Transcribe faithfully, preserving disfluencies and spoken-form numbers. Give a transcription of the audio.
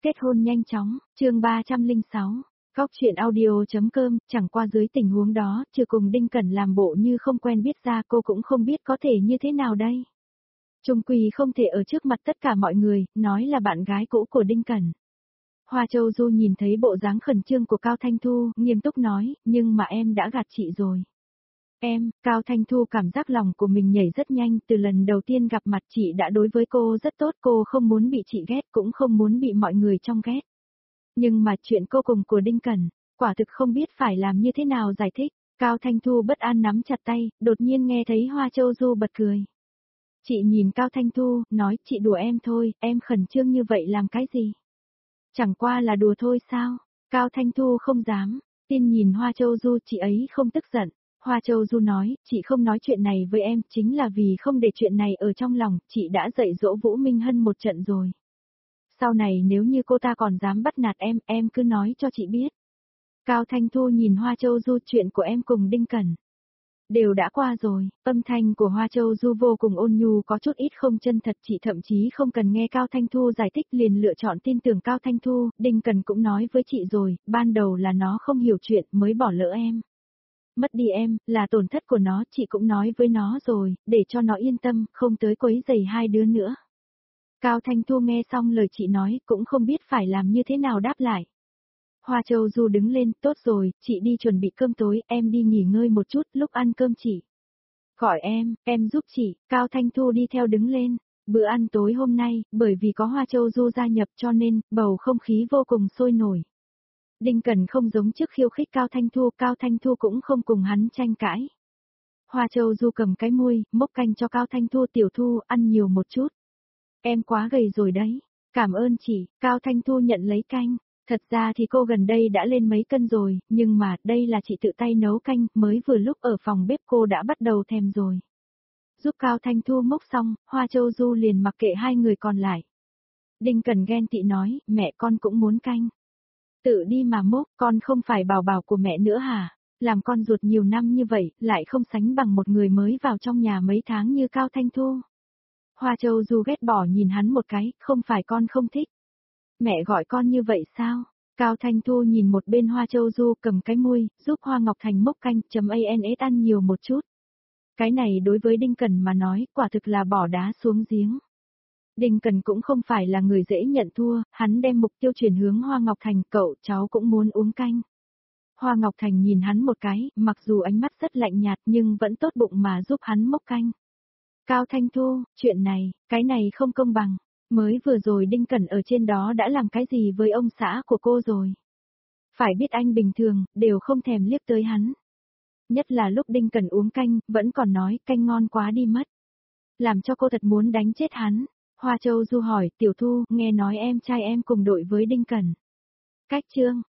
kết hôn nhanh chóng, chương ba trăm lẻ sáu. Góc chuyện audio.com, chẳng qua dưới tình huống đó, trừ cùng Đinh Cẩn làm bộ như không quen biết ra cô cũng không biết có thể như thế nào đây. Chung quy không thể ở trước mặt tất cả mọi người, nói là bạn gái cũ của Đinh Cẩn. Hoa Châu Du nhìn thấy bộ dáng khẩn trương của Cao Thanh Thu, nghiêm túc nói, nhưng mà em đã gạt chị rồi. Em, Cao Thanh Thu cảm giác lòng của mình nhảy rất nhanh, từ lần đầu tiên gặp mặt chị đã đối với cô rất tốt, cô không muốn bị chị ghét cũng không muốn bị mọi người trong ghét. Nhưng mà chuyện cô cùng của Đinh Cẩn, quả thực không biết phải làm như thế nào giải thích. Cao Thanh Thu bất an nắm chặt tay, đột nhiên nghe thấy Hoa Châu Du bật cười. Chị nhìn Cao Thanh Thu, nói chị đùa em thôi, em khẩn trương như vậy làm cái gì? Chẳng qua là đùa thôi sao? Cao Thanh Thu không dám, tin nhìn Hoa Châu Du, chị ấy không tức giận. Hoa Châu Du nói, chị không nói chuyện này với em chính là vì không để chuyện này ở trong lòng, chị đã dạy dỗ Vũ Minh Hân một trận rồi. Sau này nếu như cô ta còn dám bắt nạt em, em cứ nói cho chị biết. Cao Thanh Thu nhìn Hoa Châu Du, chuyện của em cùng Đinh Cẩn đều đã qua rồi, âm thanh của Hoa Châu Du vô cùng ôn nhu, có chút ít không chân thật, chị thậm chí không cần nghe Cao Thanh Thu giải thích liền lựa chọn tin tưởng Cao Thanh Thu. Đinh Cẩn cũng nói với chị rồi, ban đầu là nó không hiểu chuyện mới bỏ lỡ em. Mất đi em, là tổn thất của nó, chị cũng nói với nó rồi, để cho nó yên tâm, không tới quấy rầy hai đứa nữa. Cao Thanh Thu nghe xong lời chị nói, cũng không biết phải làm như thế nào đáp lại. Hoa Châu Du đứng lên, tốt rồi, chị đi chuẩn bị cơm tối, em đi nghỉ ngơi một chút, lúc ăn cơm chị gọi em, em giúp chị. Cao Thanh Thu đi theo đứng lên. Bữa ăn tối hôm nay, bởi vì có Hoa Châu Du gia nhập cho nên, bầu không khí vô cùng sôi nổi. Đinh Cẩn không giống trước khiêu khích Cao Thanh Thu, Cao Thanh Thu cũng không cùng hắn tranh cãi. Hoa Châu Du cầm cái muôi, múc canh cho Cao Thanh Thu, tiểu Thu, ăn nhiều một chút. Em quá gầy rồi đấy. Cảm ơn chị. Cao Thanh Thu nhận lấy canh. Thật ra thì cô gần đây đã lên mấy cân rồi, nhưng mà đây là chị tự tay nấu canh, mới vừa lúc ở phòng bếp cô đã bắt đầu thèm rồi. Giúp Cao Thanh Thu múc xong, Hoa Châu Du liền mặc kệ hai người còn lại. Đinh Cẩn ghen tị nói, mẹ con cũng muốn canh. Tự đi mà múc, con không phải bảo bảo của mẹ nữa hả? Làm con ruột nhiều năm như vậy, lại không sánh bằng một người mới vào trong nhà mấy tháng như Cao Thanh Thu. Hoa Châu Du ghét bỏ nhìn hắn một cái, không phải con không thích. Mẹ gọi con như vậy sao? Cao Thanh Thu nhìn một bên Hoa Châu Du cầm cái muôi, giúp Hoa Ngọc Thành múc canh, chấm ans ăn nhiều một chút. Cái này đối với Đinh Cẩn mà nói, quả thực là bỏ đá xuống giếng. Đinh Cẩn cũng không phải là người dễ nhận thua, hắn đem mục tiêu chuyển hướng Hoa Ngọc Thành, cậu cháu cũng muốn uống canh. Hoa Ngọc Thành nhìn hắn một cái, mặc dù ánh mắt rất lạnh nhạt nhưng vẫn tốt bụng mà giúp hắn múc canh. Cao Thanh Thu, chuyện này, cái này không công bằng. Mới vừa rồi Đinh Cẩn ở trên đó đã làm cái gì với ông xã của cô rồi. Phải biết anh bình thường, đều không thèm liếc tới hắn. Nhất là lúc Đinh Cẩn uống canh, vẫn còn nói canh ngon quá đi mất. Làm cho cô thật muốn đánh chết hắn. Hoa Châu Du hỏi, tiểu Thu, nghe nói em trai em cùng đội với Đinh Cẩn. Cách chương,